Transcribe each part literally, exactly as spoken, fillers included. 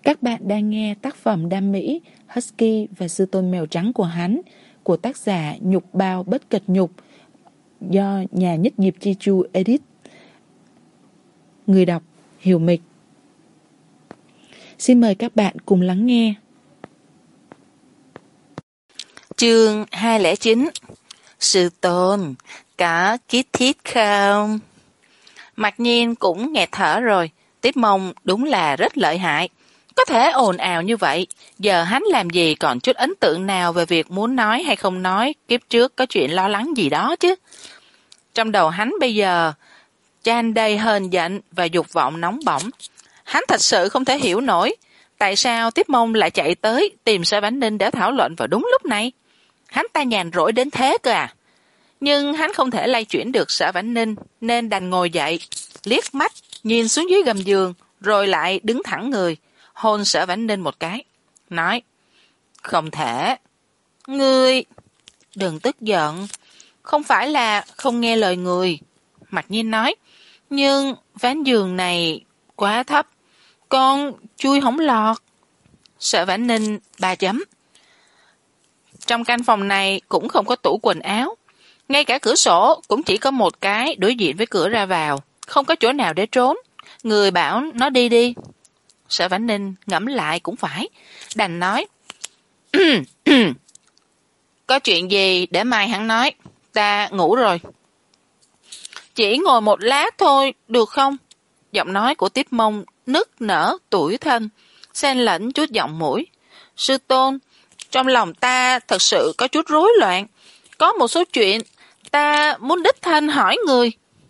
Các bạn đang nghe tác phẩm đam mỹ Husky và Sư Tôn Mèo Trắng của hắn của tác giả Nhục Bao Bất Cật Nhục do nhà Nhất Nghiệp Chi Chu edit. Người đọc Hiểu Mịch. Xin mời các bạn cùng lắng nghe. Chương hai không chín. Sư Tôn, có kít thiết không? Mặc nhiên cũng nghẹt thở rồi. Tiếp Mông đúng là rất lợi hại. Có thể ồn ào như vậy, giờ hắn làm gì còn chút ấn tượng nào về việc muốn nói hay không nói, kiếp trước có chuyện lo lắng gì đó chứ. Trong đầu hắn bây giờ tràn đầy hờn giận và dục vọng nóng bỏng. Hắn thật sự không thể hiểu nổi tại sao Tiếp Mông lại chạy tới tìm Sở Vãn Ninh để thảo luận vào đúng lúc này. Hắn ta nhàn rỗi đến thế cơ à? Nhưng hắn không thể lay chuyển được Sở Vãn Ninh nên đành ngồi dậy, liếc mắt nhìn xuống dưới gầm giường rồi lại đứng thẳng người, hôn Sở Vãn Ninh một cái, nói: "Không thể." "Ngươi đừng tức giận, không phải là không nghe lời người." Mặc nhiên nói, "Nhưng ván giường này quá thấp, con chui không lọt." Sở Vãn Ninh ba chấm. Trong căn phòng này cũng không có tủ quần áo, ngay cả cửa sổ cũng chỉ có một cái đối diện với cửa ra vào, không có chỗ nào để trốn. Người bảo nó đi đi. Sở Vãn Ninh ngẫm lại cũng phải, đành nói: "Có chuyện gì để mai hắn nói, ta ngủ rồi." "Chỉ ngồi một lát thôi, được không?" Giọng nói của Tiếp Mông nức nở tủi thân, xen lẫn chút giọng mũi. "Sư Tôn, trong lòng ta thật sự có chút rối loạn, có một số chuyện ta muốn đích thân hỏi người.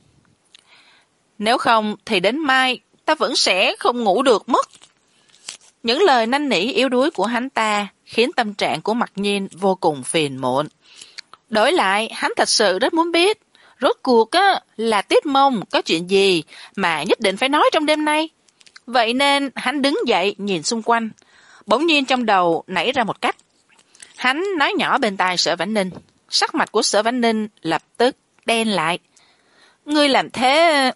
Nếu không thì đến mai ta vẫn sẽ không ngủ được mất." Những lời năn nỉ yếu đuối của hắn ta khiến tâm trạng của Mặc Nhiên vô cùng phiền muộn. Đổi lại, hắn thật sự rất muốn biết rốt cuộc á là Tiếp Mông có chuyện gì mà nhất định phải nói trong đêm nay. Vậy nên hắn đứng dậy nhìn xung quanh, bỗng nhiên trong đầu nảy ra một cách. Hắn nói nhỏ bên tai Sở Vãn Ninh. Sắc mặt của Sở Vãn Ninh lập tức đen lại. "Ngươi làm thế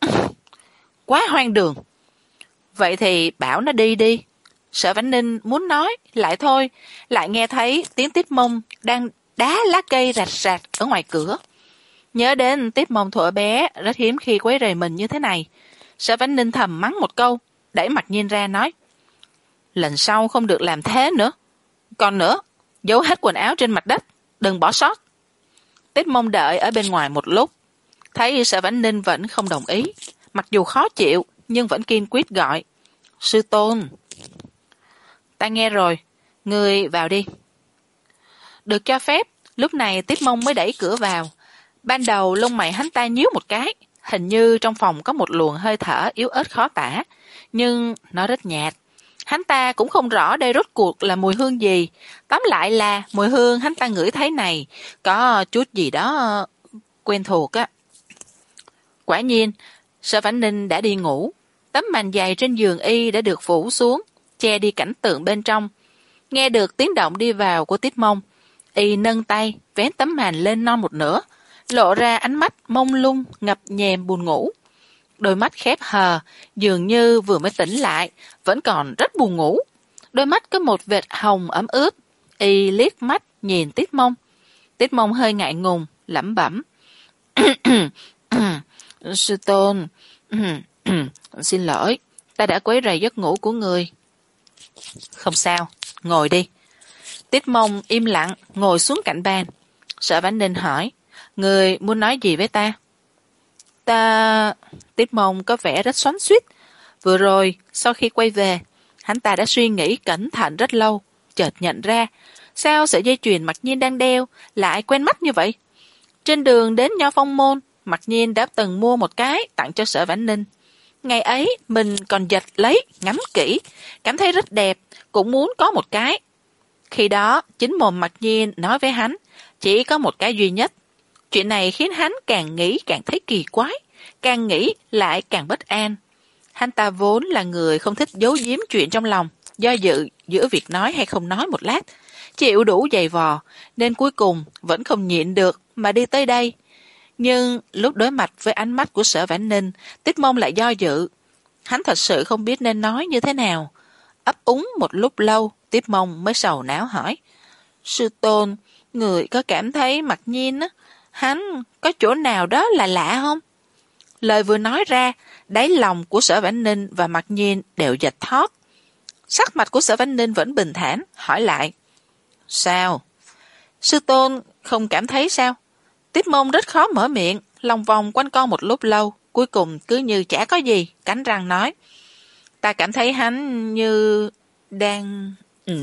quá hoang đường." "Vậy thì bảo nó đi đi." Sở Vãn Ninh muốn nói lại thôi, lại nghe thấy tiếng Tiếp Mông đang đá lá cây rạch rạch ở ngoài cửa. Nhớ đến Tiếp Mông thuở bé rất hiếm khi quấy rầy mình như thế này, Sở Vãn Ninh thầm mắng một câu, đẩy Mặc Nhiên ra nói: "Lần sau không được làm thế nữa. Còn nữa, giấu hết quần áo trên mặt đất, đừng bỏ sót." Tiếp Mông đợi ở bên ngoài một lúc, thấy Sở Vãn Ninh vẫn không đồng ý, mặc dù khó chịu nhưng vẫn kiên quyết gọi: "Sư Tôn." "Ta nghe rồi, ngươi vào đi." Được cho phép, lúc này Tiếp Mông mới đẩy cửa vào. Ban đầu lông mày hắn ta nhíu một cái, hình như trong phòng có một luồng hơi thở yếu ớt khó tả, nhưng nó rất nhạt. Hắn ta cũng không rõ đây rốt cuộc là mùi hương gì, tóm lại là mùi hương hắn ta ngửi thấy này có chút gì đó quen thuộc á. Quả nhiên, Sở Vãn Ninh đã đi ngủ. Tấm màn dày trên giường y đã được phủ xuống, che đi cảnh tượng bên trong. Nghe được tiếng động đi vào của Tiếp Mông, y nâng tay vén tấm màn lên non một nửa, lộ ra ánh mắt mông lung ngập nhèm buồn ngủ. Đôi mắt khép hờ, dường như vừa mới tỉnh lại, vẫn còn rất buồn ngủ. Đôi mắt có một vệt hồng ấm ướt. Y liếc mắt nhìn Tiếp Mông. Tiếp Mông hơi ngại ngùng, lẩm bẩm: "Sư Tôn, xin lỗi, ta đã quấy rầy giấc ngủ của người." "Không sao, ngồi đi." Tiếp Mông im lặng ngồi xuống cạnh bàn. Sở Vãn Ninh hỏi: "Người muốn nói gì với ta?" Ta... Tiếp Mông có vẻ rất xoắn xuýt. Vừa rồi, sau khi quay về, hắn ta đã suy nghĩ cẩn thận rất lâu, chợt nhận ra, sao sợi dây chuyền Mặc Nhiên đang đeo lại quen mắt như vậy. Trên đường đến Nho Phong Môn, Mặc Nhiên đã từng mua một cái tặng cho Sở Vãn Ninh. Ngày ấy, mình còn giật lấy, ngắm kỹ, cảm thấy rất đẹp, cũng muốn có một cái. Khi đó, chính mồm Mặc Nhiên nói với hắn, chỉ có một cái duy nhất. Chuyện này khiến hắn càng nghĩ càng thấy kỳ quái, càng nghĩ lại càng bất an. Hắn ta vốn là người không thích giấu giếm chuyện trong lòng, do dự giữa việc nói hay không nói một lát, chịu đủ dày vò, nên cuối cùng vẫn không nhịn được mà đi tới đây. Nhưng lúc đối mặt với ánh mắt của Sở Vãn Ninh, Tiếp Mông lại do dự. Hắn thật sự không biết nên nói như thế nào. ấp úng một lúc lâu, Tiếp Mông mới sầu não hỏi. Sư tôn, người có cảm thấy Mặc Nhiên á, hắn có chỗ nào đó là lạ không? Lời vừa nói ra, đáy lòng của Sở Vãn Ninh và Mặc Nhiên đều giật thót. Sắc mặt của Sở Vãn Ninh vẫn bình thản, hỏi lại. Sao? Sư tôn không cảm thấy sao? Tiếp Mông rất khó mở miệng, lòng vòng quanh con một lúc lâu, cuối cùng cứ như chả có gì, cắn răng nói. Ta cảm thấy hắn như đang... Ừ.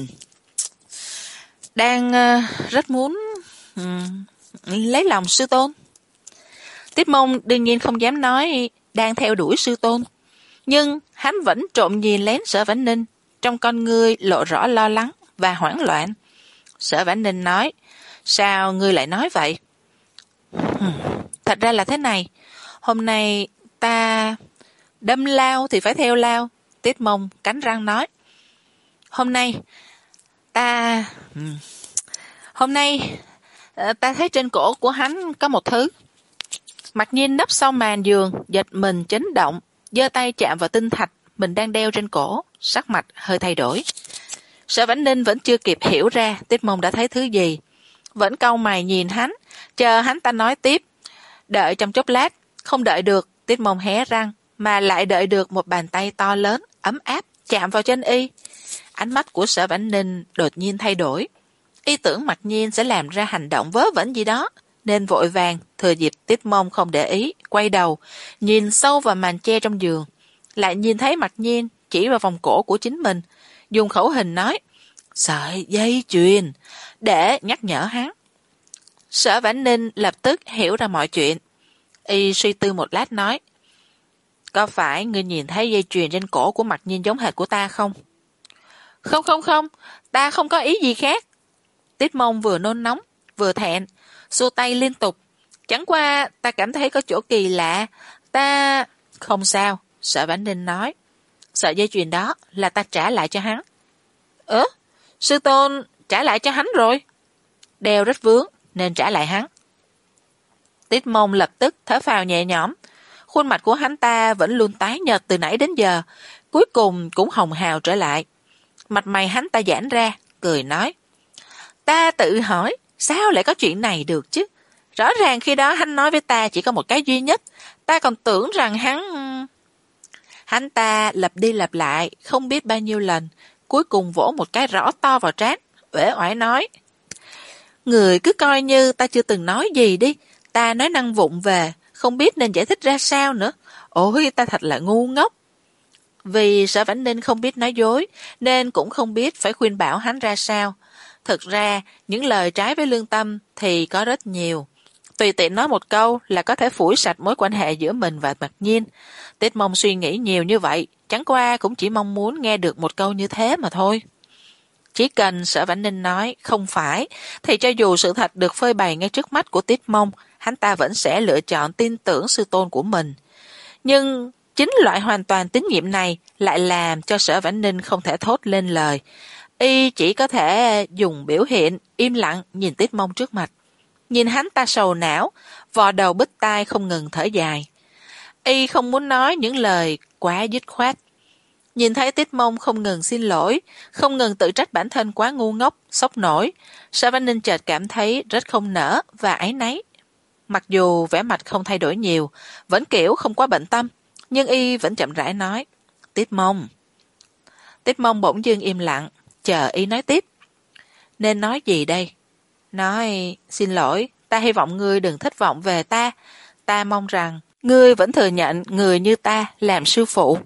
Đang uh, rất muốn um, lấy lòng sư tôn. Tiếp Mông đương nhiên không dám nói đang theo đuổi sư tôn, nhưng hắn vẫn trộm nhìn lén Sở Vãn Ninh, trong con ngươi lộ rõ lo lắng và hoảng loạn. Sở Vãn Ninh nói, sao ngươi lại nói vậy? Hmm, thật ra là thế này, hôm nay ta đâm lao thì phải theo lao. Tiếp Mông cắn răng nói. Hôm nay ta hmm, hôm nay ta thấy trên cổ của hắn có một thứ. Mặc Nhiên nấp sau màn giường, giật mình chấn động, giơ tay chạm vào tinh thạch mình đang đeo trên cổ, sắc mặt hơi thay đổi. Sở Vãn Ninh vẫn chưa kịp hiểu ra Tiếp Mông đã thấy thứ gì, vẫn cau mày nhìn hắn, chờ hắn ta nói tiếp. Đợi trong chốc lát, không đợi được, Tiếp Mông hé răng, mà lại đợi được một bàn tay to lớn, ấm áp, chạm vào chân y. Ánh mắt của Sở Vãn Ninh đột nhiên thay đổi. Y tưởng Mặc Nhiên sẽ làm ra hành động vớ vẩn gì đó, nên vội vàng, thừa dịp Tiếp Mông không để ý, quay đầu, nhìn sâu vào màn che trong giường. Lại nhìn thấy Mặc Nhiên chỉ vào vòng cổ của chính mình, dùng khẩu hình nói, sợi dây chuyền, để nhắc nhở hắn. Sở Vãn Ninh lập tức hiểu ra mọi chuyện. Y suy tư một lát nói, có phải ngươi nhìn thấy dây chuyền trên cổ của Mặc Nhiên giống hệt của ta không? Không không không, ta không có ý gì khác. Tiếp Mông vừa nôn nóng, vừa thẹn, xua tay liên tục. Chẳng qua ta cảm thấy có chỗ kỳ lạ. Ta... Không sao, Sở Vãn Ninh nói. Sợi dây chuyền đó là ta trả lại cho hắn. Ơ, sư tôn trả lại cho hắn rồi. Đeo rất vướng, nên trả lại hắn. Tiếp Mông lập tức thở phào nhẹ nhõm. Khuôn mặt của hắn ta vẫn luôn tái nhợt từ nãy đến giờ, cuối cùng cũng hồng hào trở lại. Mặt mày hắn ta giãn ra, cười nói. Ta tự hỏi, sao lại có chuyện này được chứ? Rõ ràng khi đó hắn nói với ta chỉ có một cái duy nhất, ta còn tưởng rằng hắn... Hắn ta lặp đi lặp lại, không biết bao nhiêu lần, cuối cùng vỗ một cái rõ to vào trán, uể oải nói. Người cứ coi như ta chưa từng nói gì đi, ta nói năng vụng về, không biết nên giải thích ra sao nữa. Ôi, ta thật là ngu ngốc. Vì Sở Vãn Ninh không biết nói dối, nên cũng không biết phải khuyên bảo hắn ra sao. Thực ra, những lời trái với lương tâm thì có rất nhiều. Tùy tiện nói một câu là có thể phủi sạch mối quan hệ giữa mình và Mặc Nhiên. Tiếp Mông suy nghĩ nhiều như vậy, chẳng qua cũng chỉ mong muốn nghe được một câu như thế mà thôi. Chỉ cần Sở Vãn Ninh nói không phải, thì cho dù sự thật được phơi bày ngay trước mắt của Tiếp Mông, hắn ta vẫn sẽ lựa chọn tin tưởng sư tôn của mình. Nhưng chính loại hoàn toàn tín nhiệm này lại làm cho Sở Vãn Ninh không thể thốt lên lời. Y chỉ có thể dùng biểu hiện im lặng nhìn Tiếp Mông trước mặt. Nhìn hắn ta sầu não, vò đầu bứt tai không ngừng thở dài. Y không muốn nói những lời quá dứt khoát. Nhìn thấy Tiếp Mông không ngừng xin lỗi, không ngừng tự trách bản thân quá ngu ngốc, sốc nổi, Sở Vãn Ninh chợt cảm thấy rất không nỡ và áy náy. Mặc dù vẻ mặt không thay đổi nhiều, vẫn kiểu không quá bận tâm, nhưng Y vẫn chậm rãi nói, Tiếp Mông. Tiếp Mông bỗng dưng im lặng, chờ Y nói tiếp. Nên nói gì đây? Nói, xin lỗi, ta hy vọng ngươi đừng thất vọng về ta. Ta mong rằng ngươi vẫn thừa nhận người như ta làm sư phụ.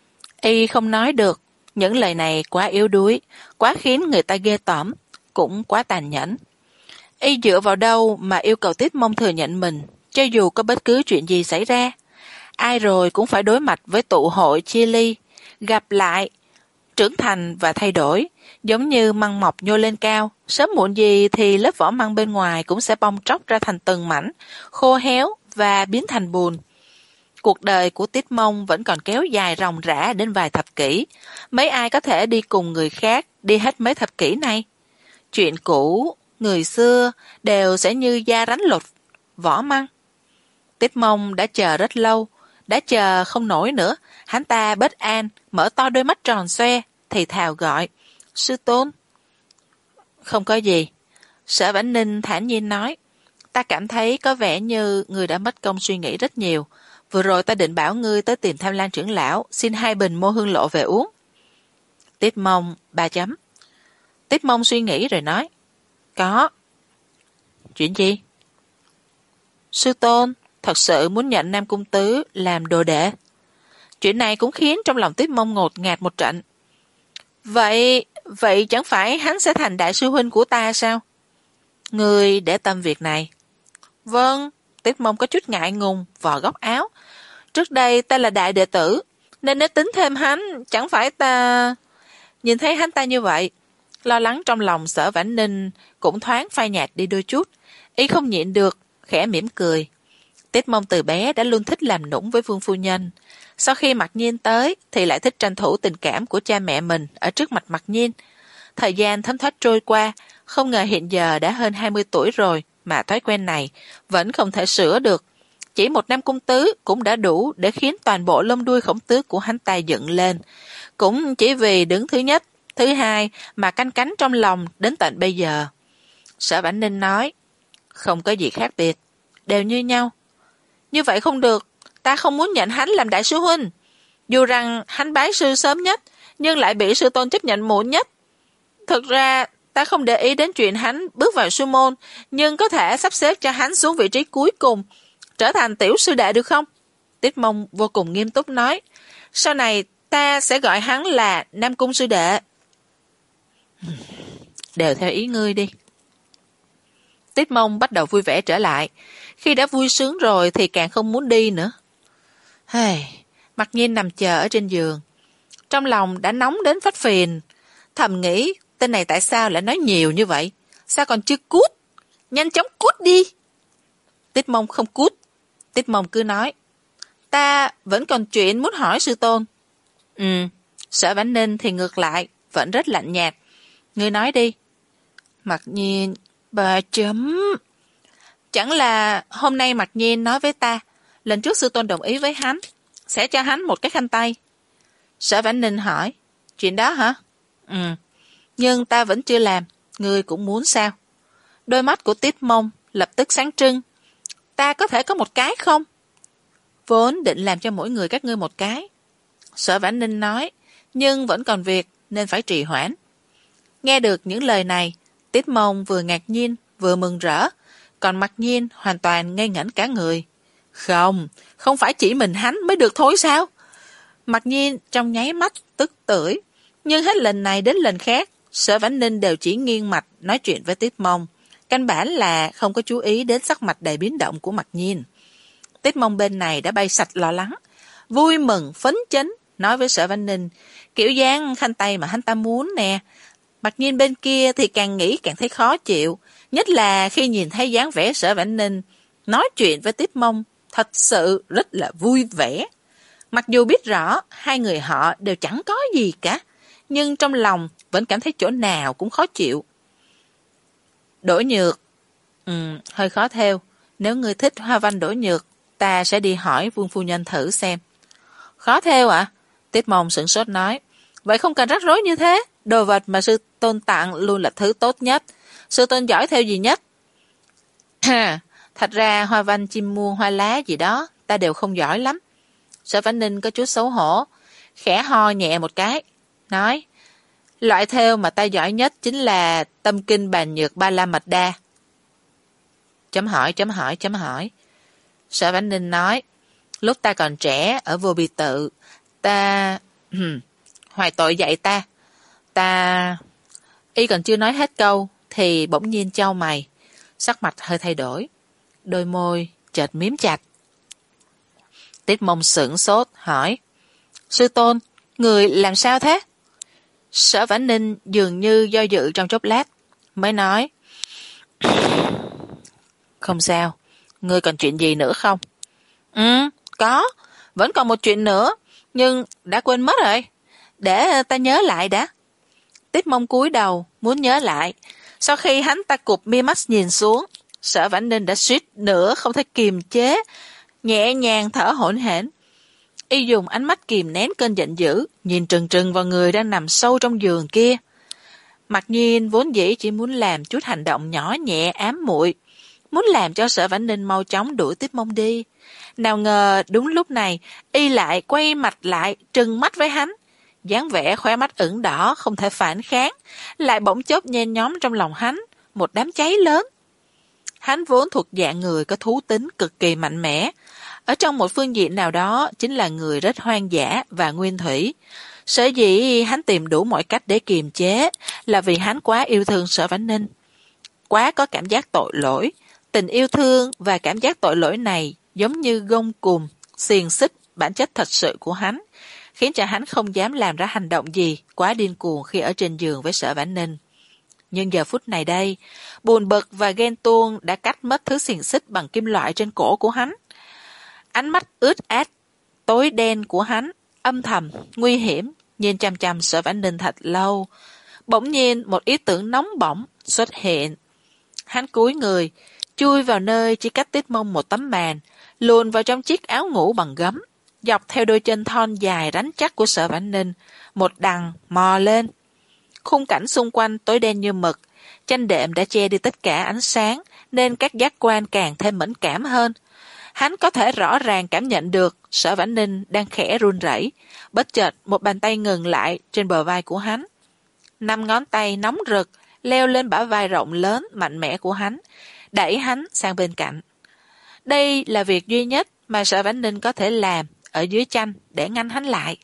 Y không nói được, những lời này quá yếu đuối, quá khiến người ta ghê tởm, cũng quá tàn nhẫn. Y dựa vào đâu mà yêu cầu Tiếp Mông thừa nhận mình, cho dù có bất cứ chuyện gì xảy ra. Ai rồi cũng phải đối mặt với tụ hội chia ly, gặp lại, trưởng thành và thay đổi, giống như măng mọc nhô lên cao, sớm muộn gì thì lớp vỏ măng bên ngoài cũng sẽ bong tróc ra thành từng mảnh, khô héo và biến thành bùn. Cuộc đời của Tiếp Mông vẫn còn kéo dài ròng rã đến vài thập kỷ, mấy ai có thể đi cùng người khác đi hết mấy thập kỷ này? Chuyện cũ, người xưa đều sẽ như da rắn lột vỏ măng. Tiếp Mông đã chờ rất lâu, đã chờ không nổi nữa, hắn ta bất an, mở to đôi mắt tròn xoe, thì thào gọi, sư tôn. Không có gì. Sở Vãn Ninh thản nhiên nói, ta cảm thấy có vẻ như ngươi đã mất công suy nghĩ rất nhiều. Vừa rồi ta định bảo ngươi tới tìm Tham Lan trưởng lão, xin hai bình mô hương lộ về uống. Tiết Mông ba chấm. Tiết Mông suy nghĩ rồi nói, có. Chuyện gì? Sư tôn thật sự muốn nhận Nam Cung Tứ làm đồ đệ. Chuyện này cũng khiến trong lòng Tiết Mông ngột ngạt một trận. Vậy, vậy chẳng phải hắn sẽ thành đại sư huynh của ta sao? Ngươi để tâm việc này. Vâng, Tiết Mông có chút ngại ngùng, vò góc áo. Trước đây ta là đại đệ tử, nên nếu tính thêm hắn, chẳng phải ta... Nhìn thấy hắn ta như vậy, lo lắng trong lòng Sở Vãn Ninh cũng thoáng phai nhạt đi đôi chút. Y không nhịn được, khẽ mỉm cười. Tiết Mông từ bé đã luôn thích làm nũng với Vương phu nhân. Sau khi Mặc Nhiên tới thì lại thích tranh thủ tình cảm của cha mẹ mình ở trước mặt Mặc Nhiên. Thời gian thấm thoát trôi qua, không ngờ hiện giờ đã hơn hai mươi tuổi rồi mà thói quen này vẫn không thể sửa được. Chỉ một Nam Cung Tứ cũng đã đủ để khiến toàn bộ lông đuôi khổng tước của hắn ta dựng lên. Cũng chỉ vì đứng thứ nhất, thứ hai mà canh cánh trong lòng đến tận bây giờ. Sở Vãn Ninh nói, không có gì khác biệt, đều như nhau. Như vậy không được, ta không muốn nhận hắn làm đại sư huynh. Dù rằng hắn bái sư sớm nhất, nhưng lại bị sư tôn chấp nhận muộn nhất. Thực ra, ta không để ý đến chuyện hắn bước vào sư môn, nhưng có thể sắp xếp cho hắn xuống vị trí cuối cùng, trở thành tiểu sư đệ được không? Tiết Mông vô cùng nghiêm túc nói, sau này ta sẽ gọi hắn là Nam Cung sư đệ. Đều theo ý ngươi đi. Tiết Mông bắt đầu vui vẻ trở lại. Khi đã vui sướng rồi thì càng không muốn đi nữa. Hey, Mặc Nhiên nằm chờ ở trên giường. Trong lòng đã nóng đến phát phiền. Thầm nghĩ, tên này tại sao lại nói nhiều như vậy? Sao còn chưa cút? Nhanh chóng cút đi. Tiết Mông không cút. Tiết Mông cứ nói, ta vẫn còn chuyện muốn hỏi sư tôn. Ừ, Sở Vãn Ninh thì ngược lại, vẫn rất lạnh nhạt. Ngươi nói đi. Mặc Nhiên, bà chấm. Chẳng là hôm nay Mặc Nhiên nói với ta, lần trước sư tôn đồng ý với hắn, sẽ cho hắn một cái khăn tay. Sở Vãn Ninh hỏi, chuyện đó hả? Ừ, nhưng ta vẫn chưa làm, ngươi cũng muốn sao? Đôi mắt của Tiết Mông lập tức sáng trưng. Ta có thể có một cái không? Vốn định làm cho mỗi người các ngươi một cái. Sở Vãn Ninh nói, nhưng vẫn còn việc nên phải trì hoãn. Nghe được những lời này, Tiết Mông vừa ngạc nhiên vừa mừng rỡ, còn Mặc Nhiên hoàn toàn ngây ngẩn cả người. Không, không phải chỉ mình hắn mới được thôi sao? Mặc Nhiên trong nháy mắt tức tưởi, nhưng hết lần này đến lần khác, Sở Vãn Ninh đều chỉ nghiêng mặt nói chuyện với Tiết Mông. Căn bản là không có chú ý đến sắc mặt đầy biến động của Mặc Nhiên. Tiết Mông bên này đã bay sạch lo lắng, vui mừng, phấn chấn, nói với Sở Vãn Ninh, kiểu dáng khăn tay mà hắn ta muốn nè. Mặc Nhiên bên kia thì càng nghĩ càng thấy khó chịu, nhất là khi nhìn thấy dáng vẻ Sở Vãn Ninh nói chuyện với Tiết Mông, thật sự rất là vui vẻ. Mặc dù biết rõ hai người họ đều chẳng có gì cả, nhưng trong lòng vẫn cảm thấy chỗ nào cũng khó chịu. Đỗ Nhược, ừ, hơi khó theo. Nếu ngươi thích hoa văn Đỗ Nhược, ta sẽ đi hỏi Vương phu nhân thử xem. Khó theo ạ? À? Tiết Mông sửng sốt nói, vậy không cần rắc rối như thế. Đồ vật mà sư tôn tặng luôn là thứ tốt nhất. Sư tôn giỏi theo gì nhất? Thật ra hoa văn chim muông hoa lá gì đó ta đều không giỏi lắm. Sở Vãn Ninh có chút xấu hổ, khẽ ho nhẹ một cái, nói, loại theo mà ta giỏi nhất chính là tâm kinh bàn nhược ba la mật đa. Chấm hỏi, chấm hỏi, chấm hỏi. Sở Vãn Ninh nói, lúc ta còn trẻ ở Vô Bi Tự, ta... hoài tội dạy ta. Ta... Y còn chưa nói hết câu, thì bỗng nhiên chau mày, sắc mặt hơi thay đổi, đôi môi chợt mím chặt. Tiết Mông sửng sốt, hỏi, sư tôn, người làm sao thế? Sở Vãn Ninh dường như do dự trong chốc lát, mới nói, không sao, ngươi còn chuyện gì nữa không? Ừ, có, vẫn còn một chuyện nữa, nhưng đã quên mất rồi, để ta nhớ lại đã. Tiết Mông cúi đầu, muốn nhớ lại. Sau khi hắn ta cụp mi mắt nhìn xuống, Sở Vãn Ninh đã suýt nữa không thể kiềm chế, nhẹ nhàng thở hổn hển. Y dùng ánh mắt kìm nén cơn giận dữ, nhìn trừng trừng vào người đang nằm sâu trong giường kia. Mặc nhiên vốn dĩ chỉ muốn làm chút hành động nhỏ nhẹ ám muội, muốn làm cho Sở Vãn Ninh mau chóng đuổi Tiết Mông đi. Nào ngờ đúng lúc này, y lại quay mặt lại trừng mắt với hắn. Dáng vẻ khóe mắt ửng đỏ không thể phản kháng, lại bỗng chốc nhen nhóm trong lòng hắn, một đám cháy lớn. Hắn vốn thuộc dạng người có thú tính cực kỳ mạnh mẽ, ở trong một phương diện nào đó chính là người rất hoang dã và nguyên thủy. Sở dĩ hắn tìm đủ mọi cách để kiềm chế là vì hắn quá yêu thương Sở Vãn Ninh, quá có cảm giác tội lỗi. Tình yêu thương và cảm giác tội lỗi này giống như gông cùm, xiềng xích bản chất thật sự của hắn, khiến cho hắn không dám làm ra hành động gì quá điên cuồng khi ở trên giường với Sở Vãn Ninh. Nhưng giờ phút này đây, buồn bực và ghen tuông đã cắt mất thứ xiềng xích bằng kim loại trên cổ của hắn. Ánh mắt ướt át, tối đen của hắn, âm thầm, nguy hiểm, nhìn chăm chăm Sở Vãn Ninh thật lâu. Bỗng nhiên một ý tưởng nóng bỏng xuất hiện. Hắn cúi người, chui vào nơi chỉ cách Tiết Mông một tấm màn, luồn vào trong chiếc áo ngủ bằng gấm, dọc theo đôi chân thon dài rắn chắc của Sở Vãn Ninh, một đằng mò lên. Khung cảnh xung quanh tối đen như mực, chăn đệm đã che đi tất cả ánh sáng, nên các giác quan càng thêm mẫn cảm hơn. Hắn có thể rõ ràng cảm nhận được Sở Vãn Ninh đang khẽ run rẩy. Bất chợt một bàn tay ngừng lại trên bờ vai của hắn. Năm ngón tay nóng rực leo lên bả vai rộng lớn mạnh mẽ của hắn, đẩy hắn sang bên cạnh. Đây là việc duy nhất mà Sở Vãn Ninh có thể làm ở dưới chăn để ngăn hắn lại.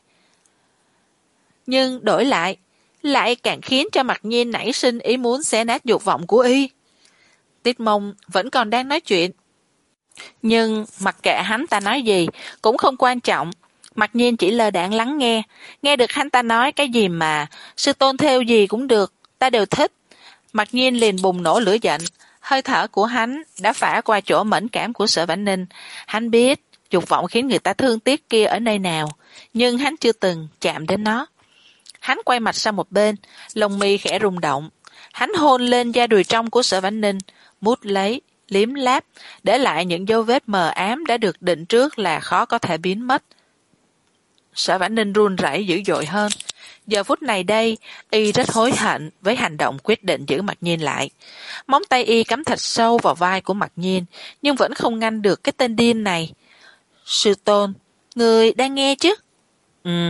Nhưng đổi lại, lại càng khiến cho Mặc Nhiên nảy sinh ý muốn xé nát dục vọng của y. Tiết Mông vẫn còn đang nói chuyện, nhưng mặc kệ hắn ta nói gì cũng không quan trọng. Mặc Nhiên chỉ lơ đãng lắng nghe, nghe được hắn ta nói cái gì mà sư tôn theo gì cũng được, ta đều thích. Mặc Nhiên liền bùng nổ lửa giận, hơi thở của hắn đã phả qua chỗ mẫn cảm của Sở Vãn Ninh. Hắn biết dục vọng khiến người ta thương tiếc kia ở nơi nào, nhưng hắn chưa từng chạm đến nó. Hắn quay mặt sang một bên, lông mi khẽ rung động. Hắn hôn lên da đùi trong của Sở Vãn Ninh, mút lấy, liếm láp, để lại những dấu vết mờ ám đã được định trước là khó có thể biến mất. Sở Vãn Ninh run rẩy dữ dội hơn. Giờ phút này đây, y rất hối hận với hành động quyết định giữ Mặc Nhiên lại. Móng tay y cắm thật sâu vào vai của Mặc Nhiên, nhưng vẫn không ngăn được cái tên điên này. Sư tôn, người đang nghe chứ? Ừ.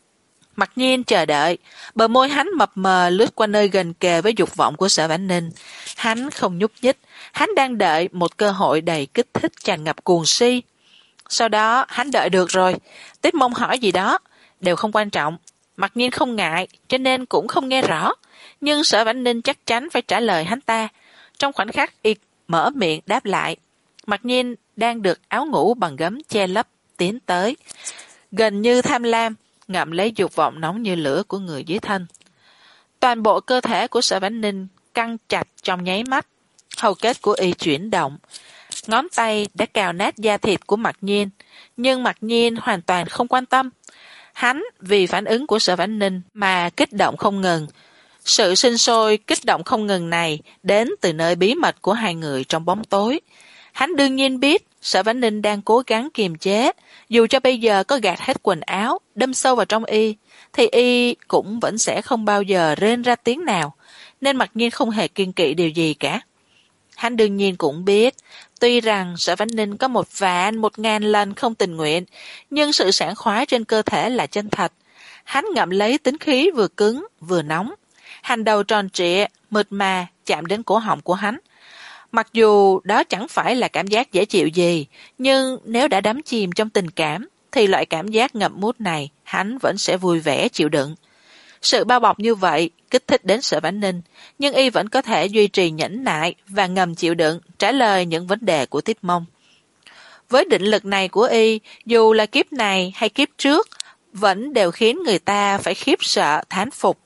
Mặc Nhiên chờ đợi, bờ môi hắn mập mờ lướt qua nơi gần kề với dục vọng của Sở Vãn Ninh. Hắn không nhúc nhích, hắn đang đợi một cơ hội đầy kích thích tràn ngập cuồng si. Sau đó hắn đợi được rồi, Tiết Mông hỏi gì đó, đều không quan trọng. Mặc Nhiên không ngại, cho nên cũng không nghe rõ, nhưng Sở Vãn Ninh chắc chắn phải trả lời hắn ta. Trong khoảnh khắc y mở miệng đáp lại, Mặc Nhiên đang được áo ngủ bằng gấm che lấp tiến tới, gần như tham lam ngậm lấy dục vọng nóng như lửa của người dưới thân. Toàn bộ cơ thể của Sở Vãn Ninh căng chặt trong nháy mắt, hầu kết của y chuyển động, ngón tay đã cào nát da thịt của Mặc Nhiên, nhưng Mặc Nhiên hoàn toàn không quan tâm. Hắn vì phản ứng của Sở Vãn Ninh mà kích động không ngừng. Sự sinh sôi kích động không ngừng này đến từ nơi bí mật của hai người trong bóng tối. Hắn đương nhiên biết Sở Vãn Ninh đang cố gắng kiềm chế, dù cho bây giờ có gạt hết quần áo, đâm sâu vào trong y, thì y cũng vẫn sẽ không bao giờ rên ra tiếng nào, nên Mặc Nhiên không hề kiêng kỵ điều gì cả. Hắn đương nhiên cũng biết, tuy rằng Sở Vãn Ninh có một vạn một ngàn lần không tình nguyện, nhưng sự sảng khoái trên cơ thể là chân thật. Hắn ngậm lấy tính khí vừa cứng vừa nóng, hành đầu tròn trịa, mượt mà chạm đến cổ họng của hắn. Mặc dù đó chẳng phải là cảm giác dễ chịu gì, nhưng nếu đã đắm chìm trong tình cảm, thì loại cảm giác ngậm mút này hắn vẫn sẽ vui vẻ chịu đựng. Sự bao bọc như vậy kích thích đến Sở Vãn Ninh, nhưng y vẫn có thể duy trì nhẫn nại và ngầm chịu đựng trả lời những vấn đề của Tiết Mông. Với định lực này của y, dù là kiếp này hay kiếp trước, vẫn đều khiến người ta phải khiếp sợ thán phục.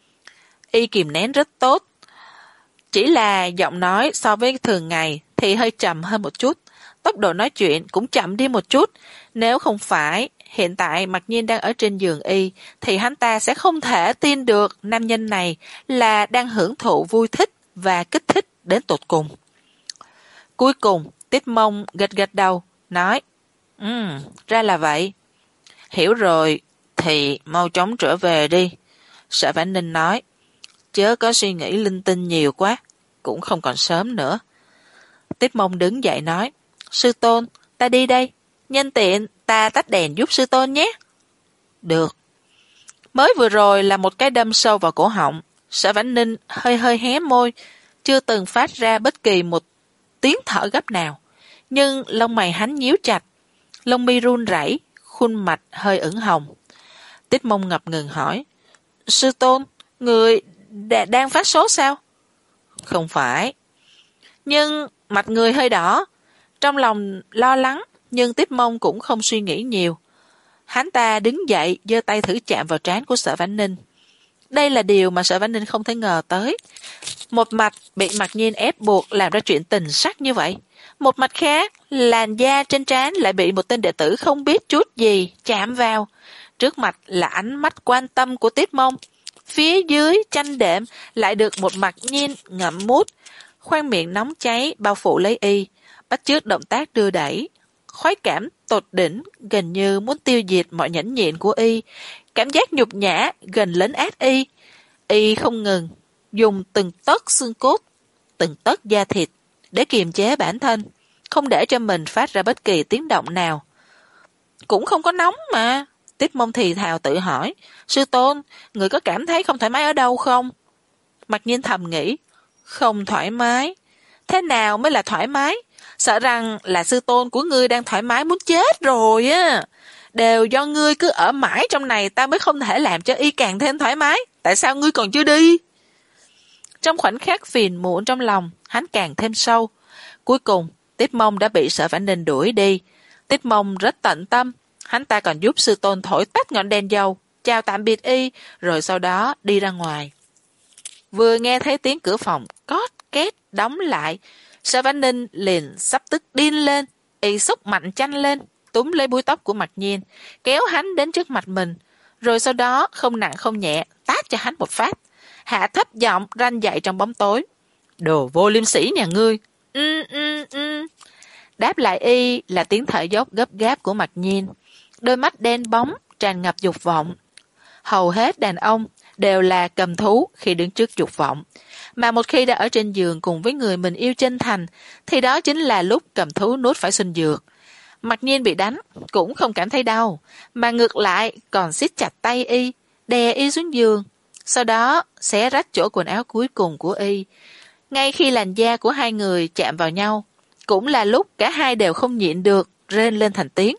Y kìm nén rất tốt, chỉ là giọng nói so với thường ngày thì hơi chậm hơn một chút, tốc độ nói chuyện cũng chậm đi một chút. Nếu không phải hiện tại Mặc Nhiên đang ở trên giường y, thì hắn ta sẽ không thể tin được nam nhân này là đang hưởng thụ vui thích và kích thích đến tột cùng. Cuối cùng, Tiết Mông gật gật đầu, nói, Ừm, ra là vậy. Hiểu rồi, thì mau chóng trở về đi. Sở Vãn Ninh nói, chớ có suy nghĩ linh tinh nhiều quá, cũng không còn sớm nữa. Tiết Mông đứng dậy nói, sư tôn, ta đi đây, nhân tiện ta tắt đèn giúp sư tôn nhé. Được. Mới vừa rồi là một cái đâm sâu vào cổ họng, Sở Vãn Ninh hơi hơi hé môi, chưa từng phát ra bất kỳ một tiếng thở gấp nào, nhưng lông mày hắn nhíu chặt, lông mi run rẩy, khuôn mặt hơi ửng hồng. Tiết Mông ngập ngừng hỏi, sư tôn, người đã đang phát sốt sao? Không phải. Nhưng mặt người hơi đỏ, trong lòng lo lắng, nhưng Tiết Mông cũng không suy nghĩ nhiều. Hắn ta đứng dậy, giơ tay thử chạm vào trán của Sở Vãn Ninh. Đây là điều mà Sở Vãn Ninh không thể ngờ tới. Một mặt bị Mặc Nhiên ép buộc làm ra chuyện tình sắc như vậy. Một mặt khác, làn da trên trán lại bị một tên đệ tử không biết chút gì chạm vào. Trước mặt là ánh mắt quan tâm của Tiết Mông. Phía dưới chăn đệm lại được một Mặc Nhiên ngậm mút, khoang miệng nóng cháy bao phủ lấy y, bắt chước động tác đưa đẩy. Khoái cảm tột đỉnh, gần như muốn tiêu diệt mọi nhẫn nhịn của y. Cảm giác nhục nhã gần lấn át y. Y không ngừng dùng từng tấc xương cốt, từng tấc da thịt để kiềm chế bản thân, không để cho mình phát ra bất kỳ tiếng động nào. Cũng không có nóng mà. Tiết Mông thì thào tự hỏi, sư tôn, người có cảm thấy không thoải mái ở đâu không? Mặc Nhiên thầm nghĩ, không thoải mái. Thế nào mới là thoải mái? Sợ rằng là sư tôn của ngươi đang thoải mái muốn chết rồi á. Đều do ngươi cứ ở mãi trong này, ta mới không thể làm cho y càng thêm thoải mái. Tại sao ngươi còn chưa đi? Trong khoảnh khắc phiền muộn trong lòng, hắn càng thêm sâu. Cuối cùng, Tiết Mông đã bị Sở Vãn Ninh đuổi đi. Tiết Mông rất tận tâm, hắn ta còn giúp sư tôn thổi tắt ngọn đèn dầu, chào tạm biệt y, rồi sau đó đi ra ngoài. Vừa nghe thấy tiếng cửa phòng cót két đóng lại, Sở Vãn Ninh liền sắp tức điên lên, y xúc mạnh chanh lên, túm lấy búi tóc của Mặc Nhiên, kéo hắn đến trước mặt mình, rồi sau đó không nặng không nhẹ tát cho hắn một phát, hạ thấp giọng ranh dạy trong bóng tối, đồ vô liêm sỉ nhà ngươi. Ừ, ừ, ừ. Đáp lại y là tiếng thở dốc gấp gáp của Mặc Nhiên, đôi mắt đen bóng tràn ngập dục vọng. Hầu hết đàn ông đều là cầm thú khi đứng trước dục vọng, mà một khi đã ở trên giường cùng với người mình yêu chân thành, thì đó chính là lúc cầm thú nuốt phải sinh dược. Mặc Nhiên bị đánh cũng không cảm thấy đau, mà ngược lại còn siết chặt tay y, đè y xuống giường, sau đó xé rách chỗ quần áo cuối cùng của y. Ngay khi làn da của hai người chạm vào nhau, cũng là lúc cả hai đều không nhịn được rên lên thành tiếng.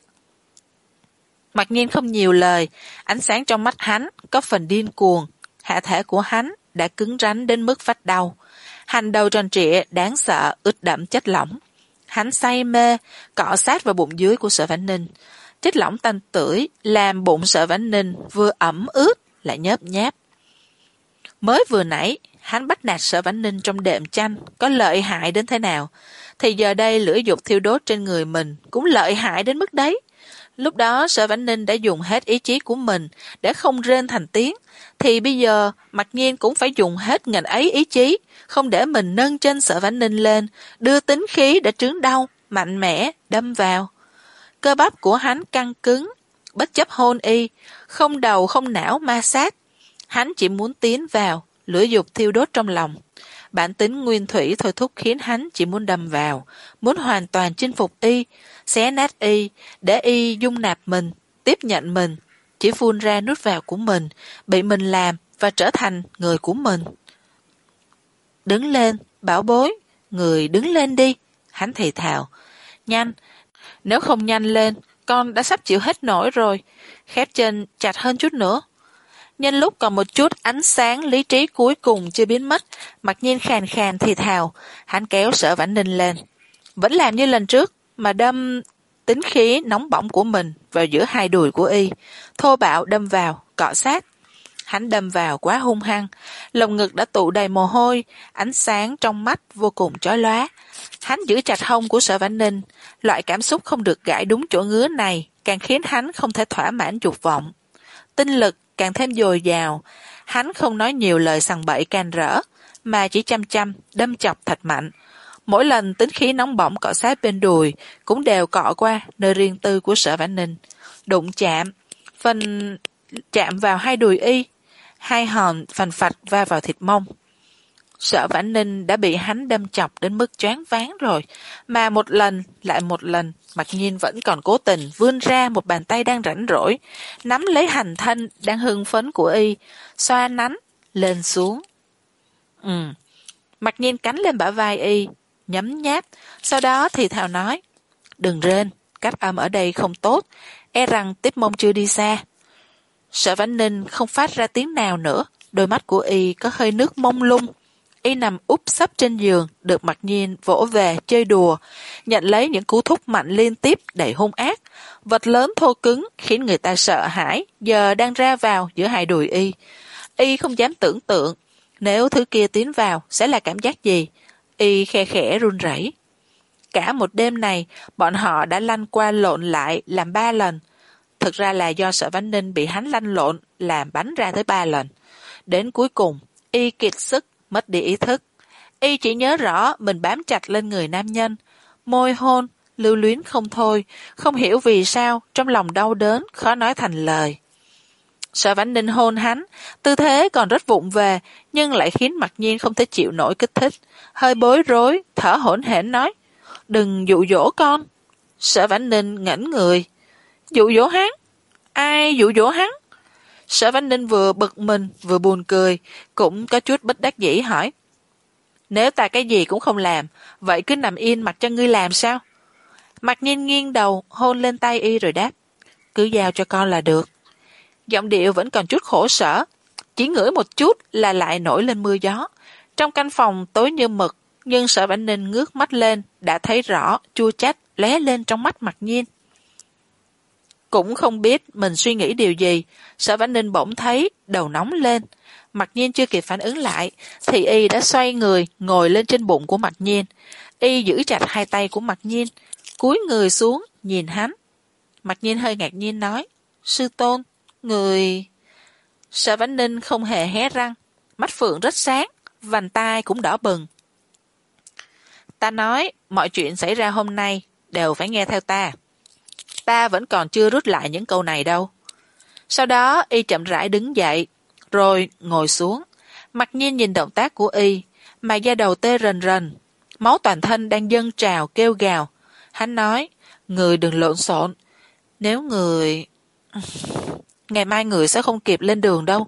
Mặc Nhiên không nhiều lời, ánh sáng trong mắt hắn có phần điên cuồng, hạ thể của hắn đã cứng rắn đến mức phát đau, hành đầu tròn trịa đáng sợ ướt đẫm chất lỏng. Hắn say mê cọ sát vào bụng dưới của Sở Vãn Ninh, chất lỏng tanh tưởi làm bụng Sở Vãn Ninh vừa ẩm ướt lại nhớp nháp. Mới vừa nãy hắn bắt nạt Sở Vãn Ninh trong đệm chăn có lợi hại đến thế nào, thì giờ đây lửa dục thiêu đốt trên người mình cũng lợi hại đến mức đấy. Lúc đó Sở Vãn Ninh đã dùng hết ý chí của mình để không rên thành tiếng, thì bây giờ Mặc Nhiên cũng phải dùng hết ngần ấy ý chí, không để mình nâng chân Sở Vãn Ninh lên, đưa tính khí đã trướng đau, mạnh mẽ, đâm vào. Cơ bắp của hắn căng cứng, bất chấp hôn y, không đầu không não ma sát. Hắn chỉ muốn tiến vào, lửa dục thiêu đốt trong lòng. Bản tính nguyên thủy thôi thúc khiến hắn chỉ muốn đâm vào, muốn hoàn toàn chinh phục y, xé nát y, để y dung nạp mình, tiếp nhận mình, chỉ phun ra nuốt vào của mình, bị mình làm và trở thành người của mình. Đứng lên, bảo bối, người đứng lên đi, hắn thì thào. Nhanh, nếu không nhanh lên, con đã sắp chịu hết nổi rồi, khép chân chặt hơn chút nữa. Nhân lúc còn một chút ánh sáng lý trí cuối cùng chưa biến mất, Mặc Nhiên khàn khàn thì thào, hắn kéo Sở Vãn Ninh lên. Vẫn làm như lần trước, mà đâm tính khí nóng bỏng của mình vào giữa hai đùi của y, thô bạo đâm vào, cọ sát. Hắn đâm vào quá hung hăng, lồng ngực đã tụ đầy mồ hôi, ánh sáng trong mắt vô cùng chói lóa. Hắn giữ chặt hông của Sở Vãn Ninh, loại cảm xúc không được gãi đúng chỗ ngứa này càng khiến hắn không thể thỏa mãn dục vọng. Tinh lực càng thêm dồi dào, hắn không nói nhiều lời sằng bậy can rỡ, mà chỉ chăm chăm đâm chọc thật mạnh. Mỗi lần tính khí nóng bỏng cọ sát bên đùi cũng đều cọ qua nơi riêng tư của Sở Vãn Ninh. Đụng chạm, phần chạm vào hai đùi y, hai hòn phành phạch va vào thịt mông. Sở Vãn Ninh đã bị hắn đâm chọc đến mức choáng váng rồi, mà một lần lại một lần Mặc Nhiên vẫn còn cố tình vươn ra một bàn tay đang rảnh rỗi, nắm lấy hành thân đang hưng phấn của y, xoa nắn lên xuống. Ừ. Mặc Nhiên cắn lên bả vai y, nhấm nháp, sau đó thì thào nói: đừng rên, cách âm ở đây không tốt, e rằng Tiếp Mông chưa đi xa. Sở Vãn Ninh không phát ra tiếng nào nữa, đôi mắt của y có hơi nước mông lung. Y nằm úp sấp trên giường, được Mặc Nhiên vỗ về chơi đùa, nhận lấy những cú thúc mạnh liên tiếp đầy hung ác. Vật lớn thô cứng khiến người ta sợ hãi, giờ đang ra vào giữa hai đùi y. Y không dám tưởng tượng, nếu thứ kia tiến vào sẽ là cảm giác gì. Y khe khẽ run rẩy. Cả một đêm này, bọn họ đã lăn qua lộn lại làm ba lần. Thực ra là do Sở Vãn Ninh bị hắn lăn lộn làm bắn ra tới ba lần. Đến cuối cùng, y kiệt sức, mất đi ý thức. Y chỉ nhớ rõ mình bám chặt lên người nam nhân, môi hôn, lưu luyến không thôi, không hiểu vì sao, trong lòng đau đớn, khó nói thành lời. Sở Vãn Ninh hôn hắn, tư thế còn rất vụng về, nhưng lại khiến Mặc Nhiên không thể chịu nổi kích thích. Hơi bối rối, thở hổn hển nói: đừng dụ dỗ con. Sở Vãn Ninh ngẩn người. Dụ dỗ hắn? Ai dụ dỗ hắn? Sở Vãn Ninh vừa bực mình vừa buồn cười, cũng có chút bất đắc dĩ hỏi: nếu ta cái gì cũng không làm, vậy cứ nằm yên mặc cho ngươi làm sao? Mặc Nhiên nghiêng đầu hôn lên tay y rồi đáp: cứ giao cho con là được. Giọng điệu vẫn còn chút khổ sở, chỉ ngửi một chút là lại nổi lên mưa gió. Trong căn phòng tối như mực, nhưng Sở Vãn Ninh ngước mắt lên đã thấy rõ chua chát lóe lên trong mắt Mặc Nhiên. Cũng không biết mình suy nghĩ điều gì, Sở Vãn Ninh bỗng thấy đầu nóng lên. Mặc Nhiên chưa kịp phản ứng lại thì y đã xoay người ngồi lên trên bụng của Mặc Nhiên. Y giữ chặt hai tay của Mặc Nhiên, cúi người xuống nhìn hắn. Mặc Nhiên hơi ngạc nhiên nói: sư tôn, người... Sở Vãn Ninh không hề hé răng, mắt phượng rất sáng, vành tai cũng đỏ bừng. Ta nói mọi chuyện xảy ra hôm nay đều phải nghe theo ta. Ta vẫn còn chưa rút lại những câu này đâu. Sau đó y chậm rãi đứng dậy, rồi ngồi xuống. Mặc Nhiên nhìn động tác của y, mà da đầu tê rần rần, máu toàn thân đang dâng trào kêu gào. Hắn nói: người đừng lộn xộn, nếu người... ngày mai người sẽ không kịp lên đường đâu.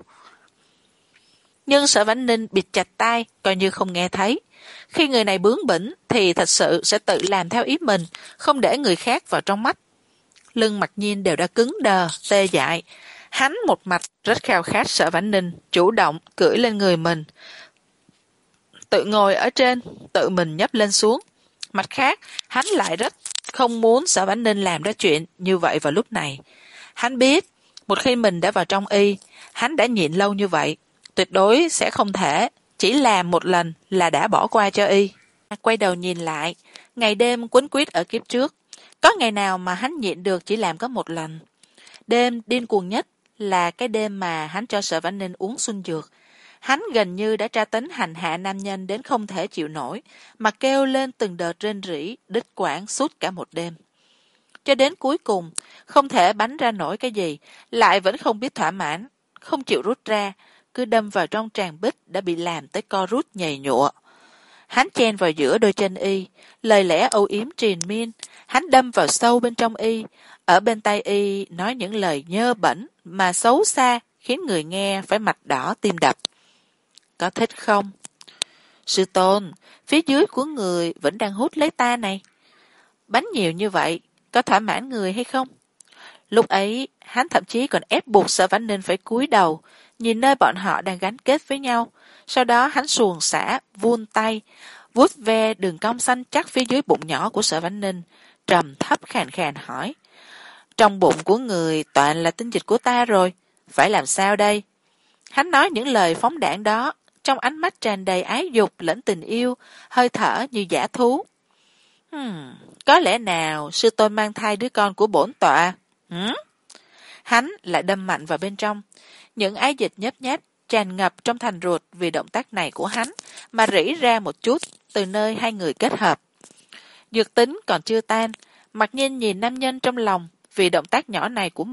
Nhưng Sở Vãn Ninh bịt chặt tai, coi như không nghe thấy. Khi người này bướng bỉnh thì thật sự sẽ tự làm theo ý mình, không để người khác vào trong mắt. Lưng Mặc Nhiên đều đã cứng đờ, tê dại. Hắn một mặt rất khao khát Sở Vãn Ninh chủ động cưỡi lên người mình, tự ngồi ở trên, tự mình nhấp lên xuống. Mặt khác, hắn lại rất không muốn Sở Vãn Ninh làm ra chuyện như vậy vào lúc này. Hắn biết, một khi mình đã vào trong y, hắn đã nhịn lâu như vậy, tuyệt đối sẽ không thể chỉ làm một lần là đã bỏ qua cho y. Quay đầu nhìn lại, ngày đêm quấn quýt ở kiếp trước, có ngày nào mà hắn nhịn được chỉ làm có một lần. Đêm điên cuồng nhất là cái đêm mà hắn cho Sở Vãn Ninh uống xuân dược. Hắn gần như đã tra tấn hành hạ nam nhân đến không thể chịu nổi, mà kêu lên từng đợt rên rỉ, đứt quãng suốt cả một đêm. Cho đến cuối cùng, không thể bắn ra nổi cái gì, lại vẫn không biết thỏa mãn, không chịu rút ra, cứ đâm vào trong tràng bích đã bị làm tới co rút nhầy nhụa. Hắn chen vào giữa đôi chân y, lời lẽ âu yếm triền miên. Hắn đâm vào sâu bên trong y, ở bên tay y nói những lời nhơ bẩn mà xấu xa, khiến người nghe phải mạch đỏ tim đập. Có thích không? Sư tôn, phía dưới của người vẫn đang hút lấy ta này. Bánh nhiều như vậy, có thỏa mãn người hay không? Lúc ấy, hắn thậm chí còn ép buộc Sở Vãn Ninh phải cúi đầu, nhìn nơi bọn họ đang gắn kết với nhau. Sau đó hắn xuồng xả, vươn tay, vuốt ve đường cong xanh chắc phía dưới bụng nhỏ của Sở Vãn Ninh, trầm thấp khàn khàn hỏi: trong bụng của người toàn là tinh dịch của ta rồi, phải làm sao đây? Hắn nói những lời phóng đãng đó, trong ánh mắt tràn đầy ái dục lẫn tình yêu, hơi thở như dã thú. Hmm, có lẽ nào sư tôn mang thai đứa con của bổn tọa? Hmm? Hắn lại đâm mạnh vào bên trong, những ái dịch nhấp nháp tràn ngập trong thành ruột vì động tác này của hắn mà rỉ ra một chút từ nơi hai người kết hợp. Dược tính còn chưa tan, Mặc Nhiên nhìn nam nhân trong lòng vì động tác nhỏ này của mình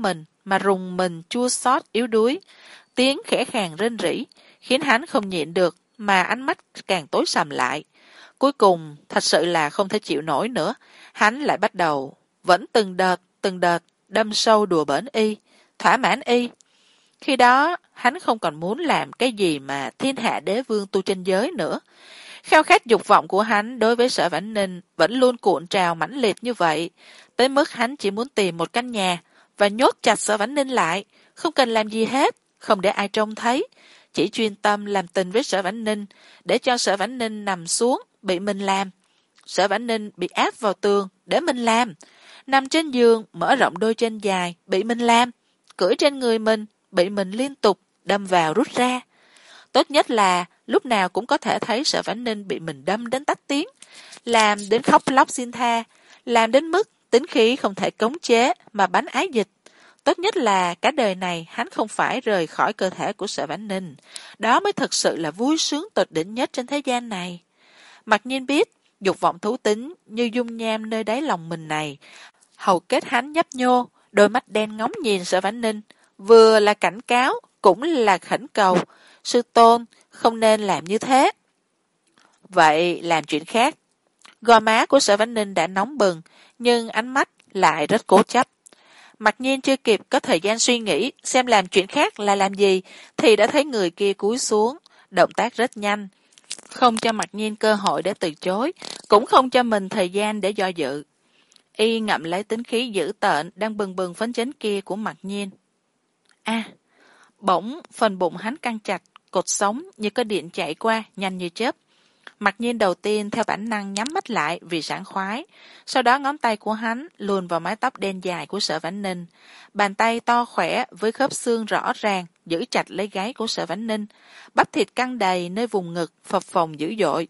mà rùng mình chua xót yếu đuối. Tiếng khẽ khàng rên rỉ, khiến hắn không nhịn được, mà ánh mắt càng tối sầm lại. Cuối cùng, thật sự là không thể chịu nổi nữa, hắn lại bắt đầu, vẫn từng đợt, từng đợt, đâm sâu đùa bỡn y, thỏa mãn y. Khi đó, hắn không còn muốn làm cái gì mà thiên hạ đế vương tu chân giới nữa. Khao khát dục vọng của hắn đối với Sở Vãn Ninh vẫn luôn cuộn trào mãnh liệt như vậy, tới mức hắn chỉ muốn tìm một căn nhà và nhốt chặt Sở Vãn Ninh lại, không cần làm gì hết, không để ai trông thấy, chỉ chuyên tâm làm tình với Sở Vãn Ninh, để cho Sở Vãn Ninh nằm xuống, bị mình làm. Sở Vãn Ninh bị áp vào tường, để mình làm. Nằm trên giường, mở rộng đôi chân dài, bị mình làm. Cưỡi trên người mình, bị mình liên tục, đâm vào rút ra. Tốt nhất là lúc nào cũng có thể thấy Sở Vãn Ninh bị mình đâm đến tắt tiếng, làm đến khóc lóc xin tha, làm đến mức tính khí không thể khống chế mà bắn ái dịch. Tốt nhất là cả đời này hắn không phải rời khỏi cơ thể của Sở Vãn Ninh. Đó mới thực sự là vui sướng tột đỉnh nhất trên thế gian này. Mặc nhiên biết, dục vọng thú tính như dung nham nơi đáy lòng mình này, hầu kết hắn nhấp nhô, đôi mắt đen ngóng nhìn Sở Vãn Ninh, vừa là cảnh cáo, cũng là khẩn cầu. Sư tôn, không nên làm như thế. Vậy làm chuyện khác. Gò má của Sở Vãn Ninh đã nóng bừng, nhưng ánh mắt lại rất cố chấp. Mặc nhiên chưa kịp có thời gian suy nghĩ xem làm chuyện khác là làm gì, thì đã thấy người kia cúi xuống, động tác rất nhanh. Không cho Mặc nhiên cơ hội để từ chối, cũng không cho mình thời gian để do dự. Y ngậm lấy tính khí dữ tợn đang bừng bừng phấn chấn kia của Mặc nhiên. A, bỗng phần bụng hắn căng chặt, cột sống như có điện chạy qua, nhanh như chớp. Mặc nhiên đầu tiên theo bản năng nhắm mắt lại vì sảng khoái, sau đó ngón tay của hắn luồn vào mái tóc đen dài của Sở Vãn Ninh. Bàn tay to khỏe với khớp xương rõ ràng giữ chặt lấy gáy của Sở Vãn Ninh, bắp thịt căng đầy nơi vùng ngực phập phồng dữ dội.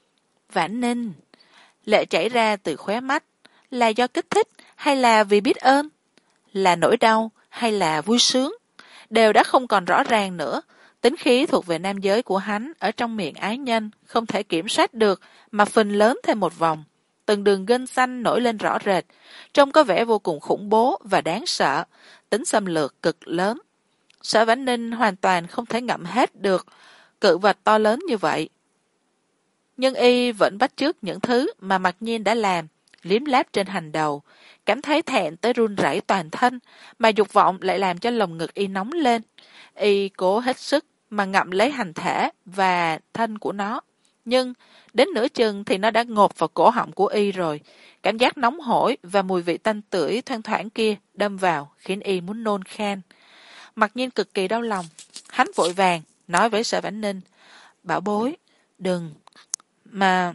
Vãn Ninh, lệ chảy ra từ khóe mắt, là do kích thích hay là vì biết ơn? Là nỗi đau hay là vui sướng? Đều đã không còn rõ ràng nữa. Tính khí thuộc về nam giới của hắn ở trong miệng ái nhân không thể kiểm soát được mà phình lớn thêm một vòng. Từng đường gân xanh nổi lên rõ rệt, trông có vẻ vô cùng khủng bố và đáng sợ, tính xâm lược cực lớn. Sở Vãn Ninh hoàn toàn không thể ngậm hết được cự vật to lớn như vậy. Nhưng y vẫn bắt chước những thứ mà Mặc nhiên đã làm, liếm láp trên hành đầu, cảm thấy thẹn tới run rẩy toàn thân, mà dục vọng lại làm cho lồng ngực y nóng lên. Y cố hết sức mà ngậm lấy hành thể và thân của nó, nhưng đến nửa chừng thì nó đã ngộp vào cổ họng của y rồi. Cảm giác nóng hổi và mùi vị tanh tưởi thoang thoảng kia đâm vào khiến y muốn nôn khan. Mặc nhiên cực kỳ đau lòng, hắn vội vàng nói với Sở Vãn Ninh: Bảo bối, đừng mà...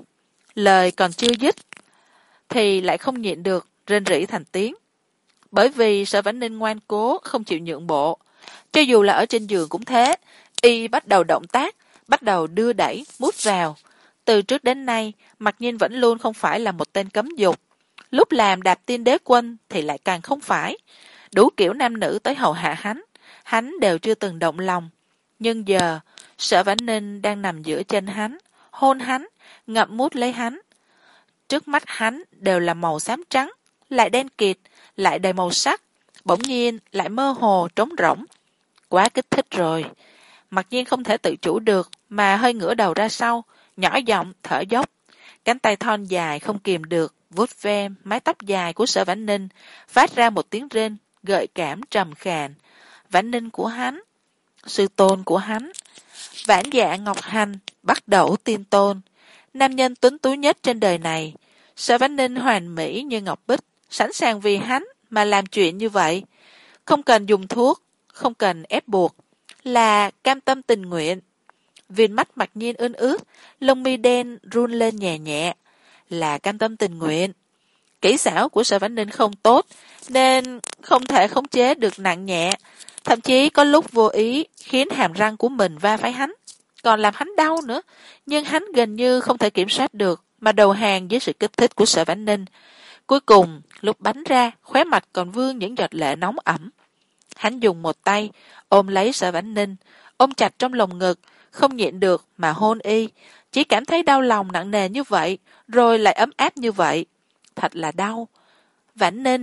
Lời còn chưa dứt thì lại không nhịn được rên rỉ thành tiếng, bởi vì Sở Vãn Ninh ngoan cố không chịu nhượng bộ. Cho dù là ở trên giường cũng thế, y bắt đầu động tác, bắt đầu đưa đẩy, mút vào. Từ trước đến nay, Mặc nhiên vẫn luôn không phải là một tên cấm dục. Lúc làm đạp tiên đế quân thì lại càng không phải. Đủ kiểu nam nữ tới hầu hạ hắn, hắn đều chưa từng động lòng. Nhưng giờ, Sở Vãn Ninh đang nằm giữa chân hắn, hôn hắn, ngậm mút lấy hắn. Trước mắt hắn đều là màu xám trắng, lại đen kịt, lại đầy màu sắc, bỗng nhiên lại mơ hồ trống rỗng. Quá kích thích rồi. Mặc nhiên không thể tự chủ được mà hơi ngửa đầu ra sau, nhỏ giọng thở dốc. Cánh tay thon dài không kìm được vuốt ve mái tóc dài của Sở Vãn Ninh, phát ra một tiếng rên gợi cảm trầm khàn. Vãn Ninh của hắn, sư tôn của hắn, Vãn Dạ Ngọc Hành, bắt đầu tiên tôn, nam nhân tuấn tú nhất trên đời này. Sở Vãn Ninh hoàn mỹ như ngọc bích, sẵn sàng vì hắn mà làm chuyện như vậy, không cần dùng thuốc, không cần ép buộc, là cam tâm tình nguyện. Viền mắt Mặc nhiên ươn ướt, lông mi đen run lên nhẹ nhẹ, là cam tâm tình nguyện. Kỹ xảo của Sở Vãn Ninh không tốt, nên không thể khống chế được nặng nhẹ, thậm chí có lúc vô ý khiến hàm răng của mình va phải hắn, còn làm hắn đau nữa. Nhưng hắn gần như không thể kiểm soát được mà đầu hàng dưới sự kích thích của Sở Vãn Ninh. Cuối cùng, lúc bắn ra, khóe mặt còn vương những giọt lệ nóng ẩm. Hắn dùng một tay ôm lấy Sở Vãn Ninh, ôm chặt trong lồng ngực, không nhịn được mà hôn y. Chỉ cảm thấy đau lòng nặng nề như vậy, rồi lại ấm áp như vậy. Thật là đau. Vãn Ninh,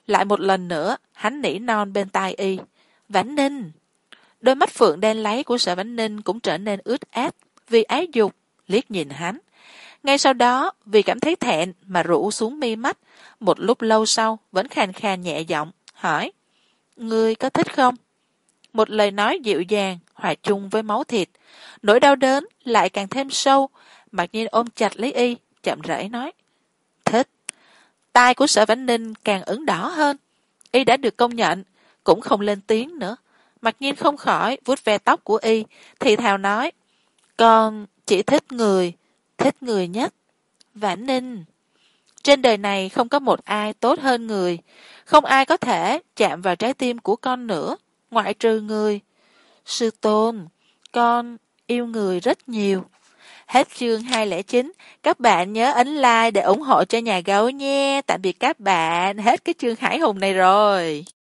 Lại một lần nữa, hắn nỉ non bên tai y. Vãn Ninh. Đôi mắt phượng đen láy của Sở Vãn Ninh cũng trở nên ướt át vì ái dục, liếc nhìn hắn. Ngay sau đó, vì cảm thấy thẹn mà rũ xuống mi mắt, một lúc lâu sau vẫn khàn khàn nhẹ giọng, hỏi. Ngươi có thích không? Một lời nói dịu dàng, hòa chung với máu thịt. Nỗi đau đớn lại càng thêm sâu. Mặc nhiên ôm chặt lấy y, chậm rãi nói. Thích. Tai của Sở Vãn Ninh càng ửng đỏ hơn. Y đã được công nhận, cũng không lên tiếng nữa. Mặc nhiên không khỏi vuốt ve tóc của y, thì thào nói. Con chỉ thích người, thích người nhất. Vãn Ninh. Trên đời này không có một ai tốt hơn người. Không ai có thể chạm vào trái tim của con nữa, ngoại trừ người. Sư tôn, con yêu người rất nhiều. Hết chương hai không chín. Các bạn nhớ ấn like để ủng hộ cho nhà gấu nha. Tạm biệt các bạn. Hết cái chương Hải Hùng này rồi.